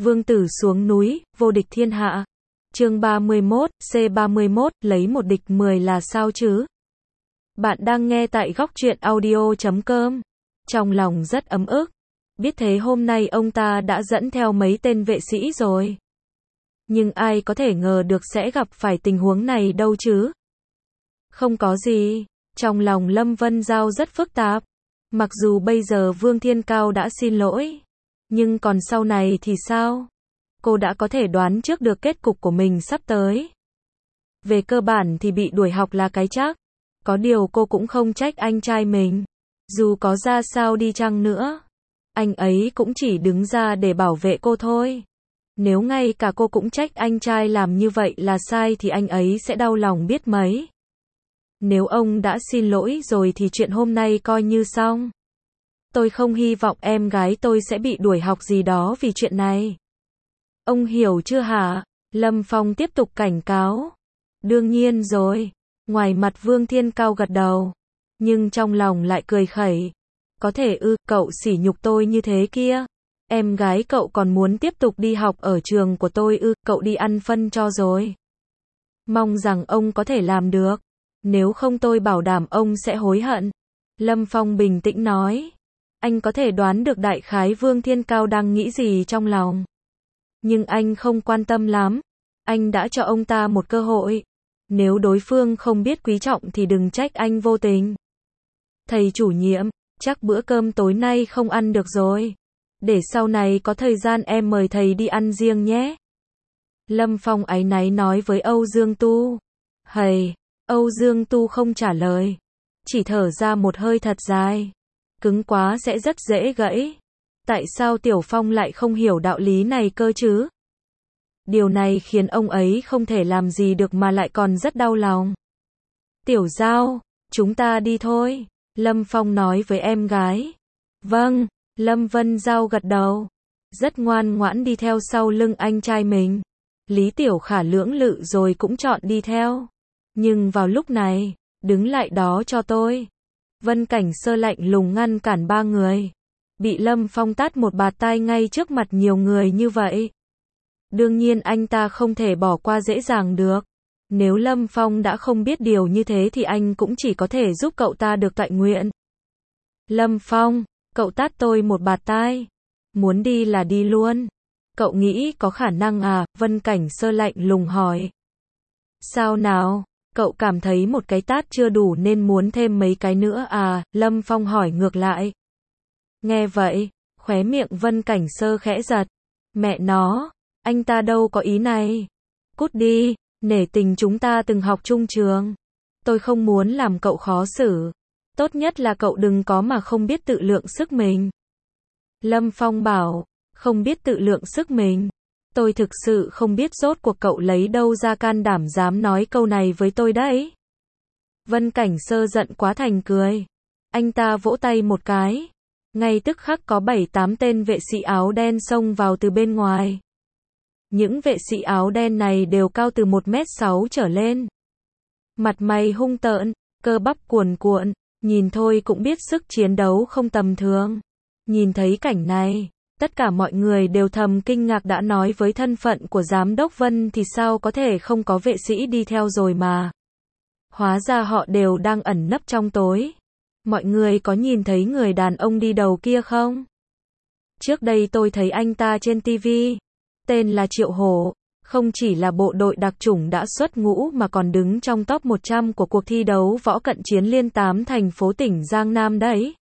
Vương tử xuống núi, vô địch thiên hạ. Chương 31, C31, lấy một địch 10 là sao chứ? Bạn đang nghe tại góc truyện audio.com. Trong lòng rất ấm ức. Biết thế hôm nay ông ta đã dẫn theo mấy tên vệ sĩ rồi. Nhưng ai có thể ngờ được sẽ gặp phải tình huống này đâu chứ? Không có gì. Trong lòng Lâm Vân Giao rất phức tạp. Mặc dù bây giờ Vương Thiên Cao đã xin lỗi. Nhưng còn sau này thì sao? Cô đã có thể đoán trước được kết cục của mình sắp tới. Về cơ bản thì bị đuổi học là cái chắc. Có điều cô cũng không trách anh trai mình. Dù có ra sao đi chăng nữa, anh ấy cũng chỉ đứng ra để bảo vệ cô thôi. Nếu ngay cả cô cũng trách anh trai làm như vậy là sai thì anh ấy sẽ đau lòng biết mấy. Nếu ông đã xin lỗi rồi thì chuyện hôm nay coi như xong. Tôi không hy vọng em gái tôi sẽ bị đuổi học gì đó vì chuyện này. Ông hiểu chưa hả? Lâm Phong tiếp tục cảnh cáo. Đương nhiên rồi. Ngoài mặt Vương Thiên Cao gật đầu. Nhưng trong lòng lại cười khẩy. Có thể cậu sỉ nhục tôi như thế kia. Em gái cậu còn muốn tiếp tục đi học ở trường của tôi cậu đi ăn phân cho rồi. Mong rằng ông có thể làm được. Nếu không tôi bảo đảm ông sẽ hối hận. Lâm Phong bình tĩnh nói. Anh có thể đoán được đại khái Vương Thiên Cao đang nghĩ gì trong lòng. Nhưng anh không quan tâm lắm. Anh đã cho ông ta một cơ hội. Nếu đối phương không biết quý trọng thì đừng trách anh vô tình. Thầy chủ nhiệm, chắc bữa cơm tối nay không ăn được rồi. Để sau này có thời gian em mời thầy đi ăn riêng nhé. Lâm Phong áy náy nói với Âu Dương Tu. Hầy, Âu Dương Tu không trả lời. Chỉ thở ra một hơi thật dài. Cứng quá sẽ rất dễ gãy. Tại sao Tiểu Phong lại không hiểu đạo lý này cơ chứ? Điều này khiến ông ấy không thể làm gì được mà lại còn rất đau lòng. Tiểu Giao, chúng ta đi thôi. Lâm Phong nói với em gái. Vâng, Lâm Vân Giao gật đầu. Rất ngoan ngoãn đi theo sau lưng anh trai mình. Lý Tiểu Khả lưỡng lự rồi cũng chọn đi theo. Nhưng vào lúc này, đứng lại đó cho tôi. Vân Cảnh Sơ lạnh lùng ngăn cản ba người. Bị Lâm Phong tát một bạt tai ngay trước mặt nhiều người như vậy. Đương nhiên anh ta không thể bỏ qua dễ dàng được. Nếu Lâm Phong đã không biết điều như thế thì anh cũng chỉ có thể giúp cậu ta được toại nguyện. Lâm Phong, cậu tát tôi một bạt tai. Muốn đi là đi luôn. Cậu nghĩ có khả năng à? Vân Cảnh Sơ lạnh lùng hỏi. Sao nào? Cậu cảm thấy một cái tát chưa đủ nên muốn thêm mấy cái nữa à? Lâm Phong hỏi ngược lại. Nghe vậy, khóe miệng Vân Cảnh Sơ khẽ giật. Mẹ nó, anh ta đâu có ý này. Cút đi, nể tình chúng ta từng học chung trường. Tôi không muốn làm cậu khó xử. Tốt nhất là cậu đừng có mà không biết tự lượng sức mình. Lâm Phong bảo, không biết tự lượng sức mình. Tôi thực sự không biết rốt cuộc cậu lấy đâu ra can đảm dám nói câu này với tôi đấy. Vân Cảnh Sơ giận quá thành cười. Anh ta vỗ tay một cái. Ngay tức khắc có 7-8 tên vệ sĩ áo đen xông vào từ bên ngoài. Những vệ sĩ áo đen này đều cao từ 1m6 trở lên. Mặt mày hung tợn, cơ bắp cuồn cuộn, nhìn thôi cũng biết sức chiến đấu không tầm thường. Nhìn thấy cảnh này, tất cả mọi người đều thầm kinh ngạc, đã nói với thân phận của giám đốc Vân thì sao có thể không có vệ sĩ đi theo rồi mà. Hóa ra họ đều đang ẩn nấp trong tối. Mọi người có nhìn thấy người đàn ông đi đầu kia không? Trước đây tôi thấy anh ta trên TV. Tên là Triệu Hổ. Không chỉ là bộ đội đặc chủng đã xuất ngũ mà còn đứng trong top 100 của cuộc thi đấu võ cận chiến liên 8 thành phố tỉnh Giang Nam đấy.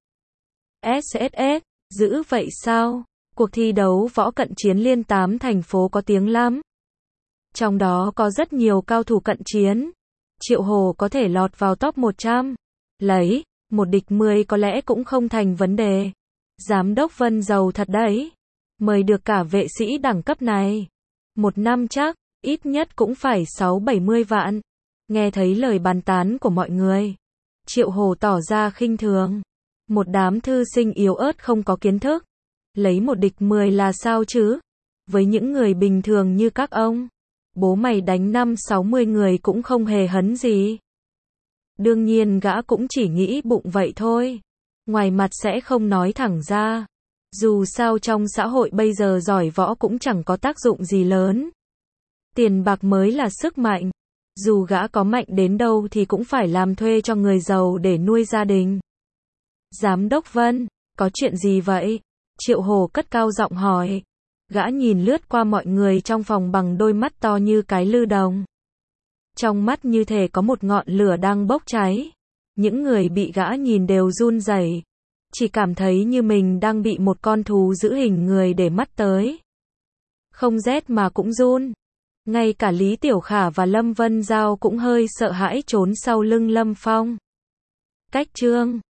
SSS, dữ vậy sao? Cuộc thi đấu võ cận chiến liên 8 thành phố có tiếng lắm. Trong đó có rất nhiều cao thủ cận chiến. Triệu Hồ có thể lọt vào top 100. Lấy một địch 10 có lẽ cũng không thành vấn đề. Giám đốc Vân giàu thật đấy. Mời được cả vệ sĩ đẳng cấp này. Một năm chắc, ít nhất cũng phải 60-70 vạn. Nghe thấy lời bàn tán của mọi người. Triệu Hồ tỏ ra khinh thường. Một đám thư sinh yếu ớt không có kiến thức. Lấy một địch 10 là sao chứ? Với những người bình thường như các ông, bố mày đánh 50-60 người cũng không hề hấn gì. Đương nhiên gã cũng chỉ nghĩ bụng vậy thôi. Ngoài mặt sẽ không nói thẳng ra. Dù sao trong xã hội bây giờ giỏi võ cũng chẳng có tác dụng gì lớn. Tiền bạc mới là sức mạnh. Dù gã có mạnh đến đâu thì cũng phải làm thuê cho người giàu để nuôi gia đình. Giám đốc Vân, có chuyện gì vậy? Triệu Hồ cất cao giọng hỏi. Gã nhìn lướt qua mọi người trong phòng bằng đôi mắt to như cái lư đồng. Trong mắt như thể có một ngọn lửa đang bốc cháy. Những người bị gã nhìn đều run rẩy, chỉ cảm thấy như mình đang bị một con thú giữ hình người để mắt tới. Không rét mà cũng run. Ngay cả Lý Tiểu Khả và Lâm Vân Giao cũng hơi sợ hãi trốn sau lưng Lâm Phong. Cách chương